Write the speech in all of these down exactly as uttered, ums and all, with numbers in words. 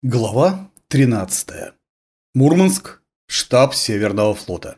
Глава тринадцатая. Мурманск. Штаб Северного флота.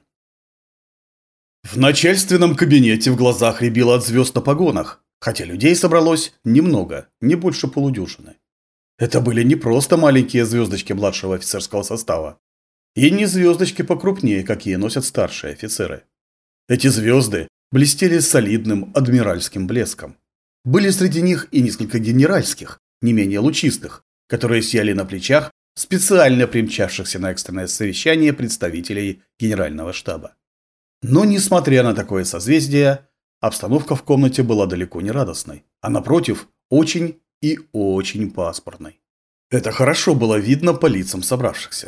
В начальственном кабинете в глазах рябило от звезд на погонах, хотя людей собралось немного, не больше полудюжины. Это были не просто маленькие звездочки младшего офицерского состава, и не звездочки покрупнее, какие носят старшие офицеры. Эти звезды блестели солидным адмиральским блеском. Были среди них и несколько генеральских, не менее лучистых, которые сияли на плечах специально примчавшихся на экстренное совещание представителей Генерального штаба. Но, несмотря на такое созвездие, обстановка в комнате была далеко не радостной, а, напротив, очень и очень пасмурной. Это хорошо было видно по лицам собравшихся.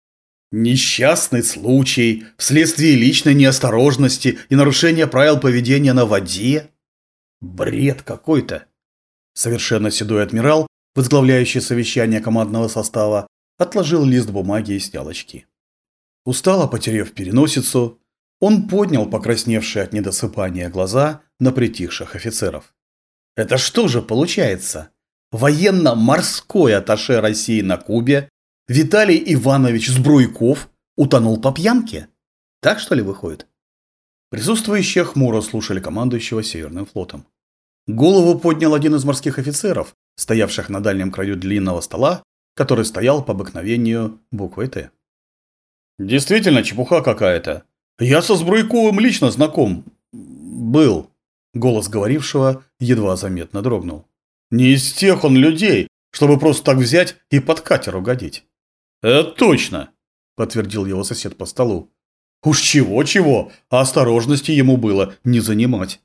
Несчастный случай вследствие личной неосторожности и нарушения правил поведения на воде? Бред какой-то. Совершенно седой адмирал, возглавляющий совещание командного состава, отложил лист бумаги и снял очки. Устало потеряв переносицу, он поднял покрасневшие от недосыпания глаза на притихших офицеров. Это что же получается? Военно-морской атташе России на Кубе Виталий Иванович Збруйков утонул по пьянке? Так что ли выходит? Присутствующие хмуро слушали командующего Северным флотом. Голову поднял один из морских офицеров, стоявших на дальнем краю длинного стола, который стоял по обыкновению буквой «Т». «Действительно чепуха какая-то. Я со Збруйковым лично знаком. Был». Голос говорившего едва заметно дрогнул. «Не из тех он людей, чтобы просто так взять и под катер угодить». «Это точно», – подтвердил его сосед по столу. «Уж чего-чего, а осторожности ему было не занимать».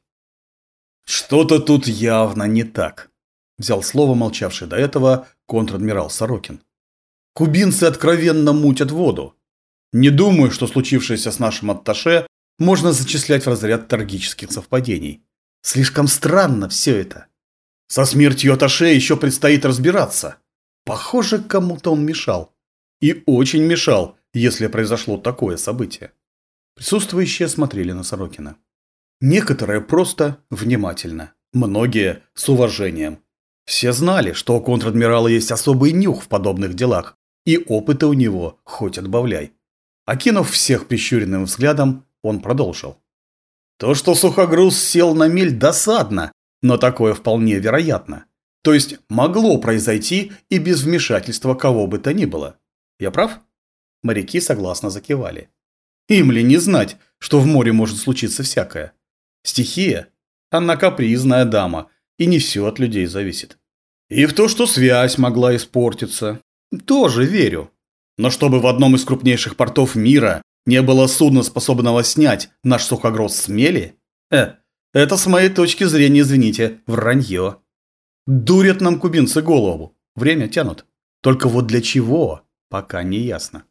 «Что-то тут явно не так», – взял слово молчавший до этого контр-адмирал Сорокин. «Кубинцы откровенно мутят воду. Не думаю, что случившееся с нашим атташе можно зачислять в разряд трагических совпадений. Слишком странно все это. Со смертью атташе еще предстоит разбираться. Похоже, кому-то он мешал. И очень мешал, если произошло такое событие». Присутствующие смотрели на Сорокина. Некоторые просто внимательно, многие с уважением. Все знали, что у контр-адмирала есть особый нюх в подобных делах, и опыта у него хоть отбавляй. Окинув всех прищуренным взглядом, он продолжил. То, что сухогруз сел на мель, досадно, но такое вполне вероятно. То есть могло произойти и без вмешательства кого бы то ни было. Я прав? Моряки согласно закивали. Им ли не знать, что в море может случиться всякое? Стихия, она капризная дама, и не все от людей зависит. И в то, что связь могла испортиться, тоже верю. Но чтобы в одном из крупнейших портов мира не было судна, способного снять наш сухогруз с мели, э, это с моей точки зрения, извините, вранье. Дурят нам кубинцы голову, время тянут. Только вот для чего, пока не ясно.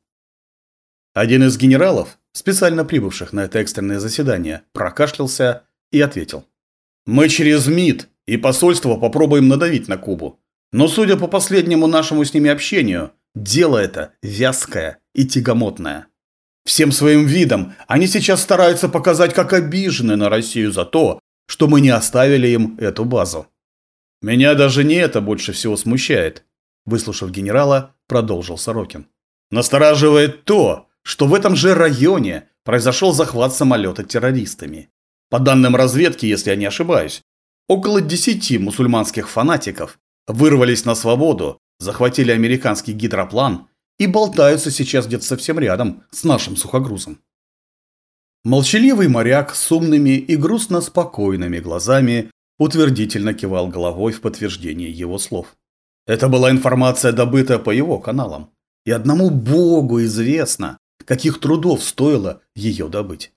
Один из генералов, специально прибывших на это экстренное заседание, прокашлялся и ответил. «Мы через МИД и посольство попробуем надавить на Кубу. Но, судя по последнему нашему с ними общению, дело это вязкое и тягомотное. Всем своим видом они сейчас стараются показать, как обижены на Россию за то, что мы не оставили им эту базу. Меня даже не это больше всего смущает», – выслушав генерала, продолжил Сорокин. «Настораживает то, что в этом же районе произошел захват самолета террористами. По данным разведки, если я не ошибаюсь, около десяти мусульманских фанатиков вырвались на свободу, захватили американский гидроплан и болтаются сейчас где-то совсем рядом с нашим сухогрузом». Молчаливый моряк с умными и грустно спокойными глазами утвердительно кивал головой в подтверждение его слов. Это была информация, добытая по его каналам. И одному Богу известно, каких трудов стоило ее добыть.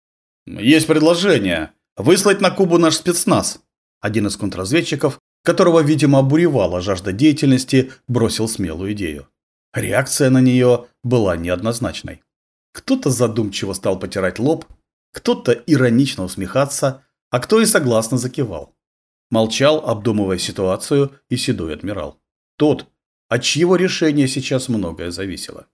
«Есть предложение. Выслать на Кубу наш спецназ». Один из контрразведчиков, которого, видимо, обуревала жажда деятельности, бросил смелую идею. Реакция на нее была неоднозначной. Кто-то задумчиво стал потирать лоб, кто-то иронично усмехаться, а кто и согласно закивал. Молчал, обдумывая ситуацию, и седой адмирал. Тот, от чьего решения сейчас многое зависело.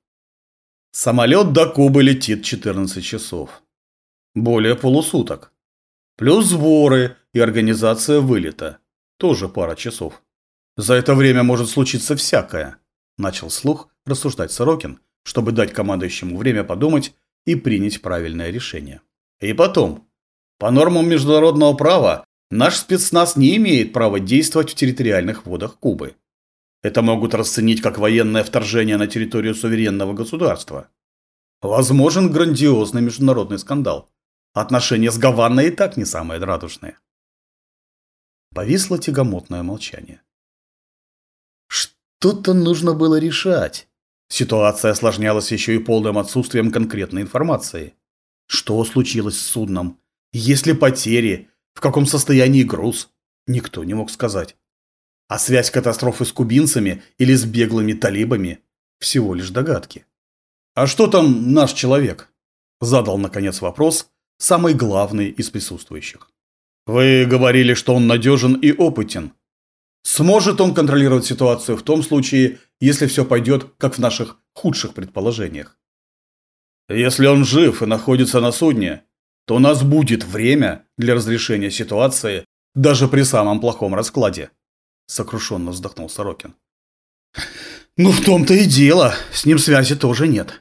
Самолет до Кубы летит четырнадцать часов. Более полусуток. Плюс сборы и организация вылета. Тоже пара часов. За это время может случиться всякое. Начал вслух рассуждать Сорокин, чтобы дать командующему время подумать и принять правильное решение. И потом, по нормам международного права, наш спецназ не имеет права действовать в территориальных водах Кубы. Это могут расценить как военное вторжение на территорию суверенного государства. Возможен грандиозный международный скандал. Отношения с Гаваной и так не самые радужные. Повисло тягомотное молчание. Что-то нужно было решать. Ситуация осложнялась еще и полным отсутствием конкретной информации. Что случилось с судном? Есть ли потери? В каком состоянии груз? Никто не мог сказать. А связь катастрофы с кубинцами или с беглыми талибами – всего лишь догадки. «А что там наш человек?» – задал, наконец, вопрос самый главный из присутствующих. «Вы говорили, что он надежен и опытен. Сможет он контролировать ситуацию в том случае, если все пойдет, как в наших худших предположениях? Если он жив и находится на судне, то у нас будет время для разрешения ситуации даже при самом плохом раскладе», – сокрушенно вздохнул Сорокин. «Ну, в том-то и дело, с ним связи тоже нет».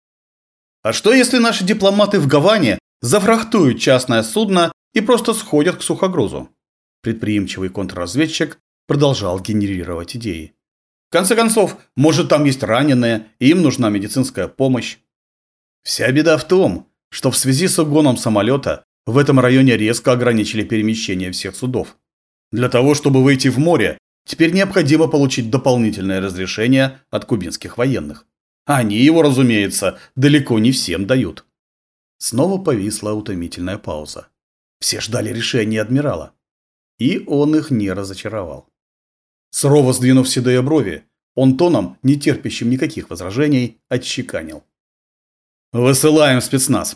«А что, если наши дипломаты в Гаване зафрахтуют частное судно и просто сходят к сухогрузу?» Предприимчивый контрразведчик продолжал генерировать идеи. «В конце концов, может, там есть раненые, и им нужна медицинская помощь. Вся беда в том, что в связи с угоном самолета в этом районе резко ограничили перемещение всех судов. Для того, чтобы выйти в море, теперь необходимо получить дополнительное разрешение от кубинских военных. Они его, разумеется, далеко не всем дают». Снова повисла утомительная пауза. Все ждали решения адмирала. И он их не разочаровал. Сурово сдвинув седые брови, он тоном, не терпящим никаких возражений, отчеканил: «Высылаем спецназ».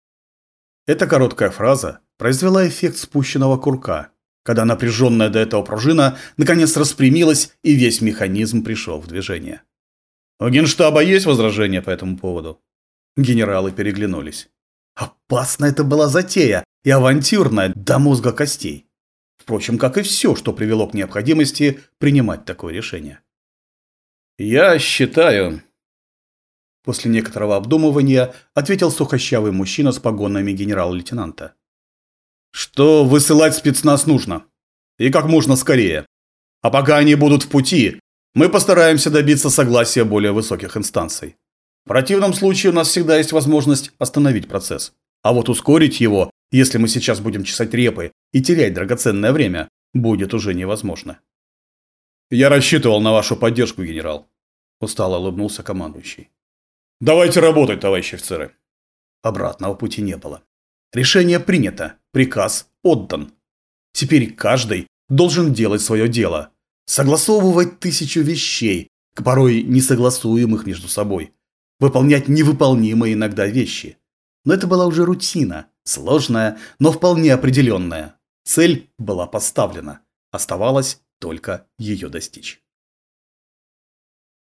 Эта короткая фраза произвела эффект спущенного курка, когда напряженная до этого пружина наконец распрямилась и весь механизм пришел в движение. «У Генштаба есть возражения по этому поводу?» Генералы переглянулись. Опасна это была затея и авантюрная до мозга костей. Впрочем, как и все, что привело к необходимости принимать такое решение. «Я считаю...» После некоторого обдумывания ответил сухощавый мужчина с погонами генерал-лейтенанта. «Что высылать спецназ нужно. И как можно скорее. А пока они будут в пути, мы постараемся добиться согласия более высоких инстанций. В противном случае у нас всегда есть возможность остановить процесс. А вот ускорить его, если мы сейчас будем чесать репы и терять драгоценное время, будет уже невозможно». «Я рассчитывал на вашу поддержку, генерал», – устало улыбнулся командующий. «Давайте работать, товарищи офицеры». Обратного пути не было. Решение принято, приказ отдан. Теперь каждый должен делать свое дело, согласовывать тысячу вещей, порой несогласуемых между собой, выполнять невыполнимые иногда вещи. Но это была уже рутина, сложная, но вполне определенная. Цель была поставлена, оставалось только ее достичь.